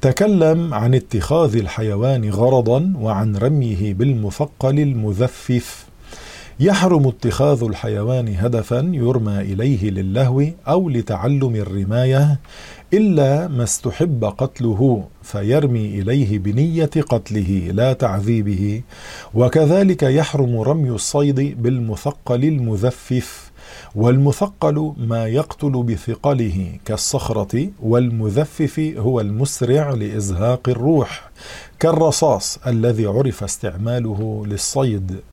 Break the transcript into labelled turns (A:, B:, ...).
A: تكلم عن اتخاذ الحيوان غرضا وعن رميه بالمثقل المذفف. يحرم اتخاذ الحيوان هدفا يرمى إليه للهو أو لتعلم الرماية إلا ما استحب قتله فيرمي إليه بنية قتله لا تعذيبه. وكذلك يحرم رمي الصيد بالمثقل المذفف، والمثقل ما يقتل بثقله كالصخرة، والمذفف هو المسرع لإزهاق الروح كالرصاص الذي عرف استعماله للصيد.